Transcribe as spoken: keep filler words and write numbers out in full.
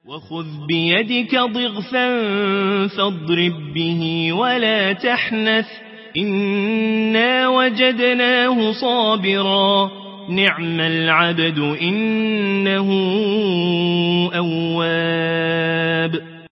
وخذ بيدك ضغثا فاضرب به ولا تحنث إنا وجدناه صابرا نعم العبد إنه أواب.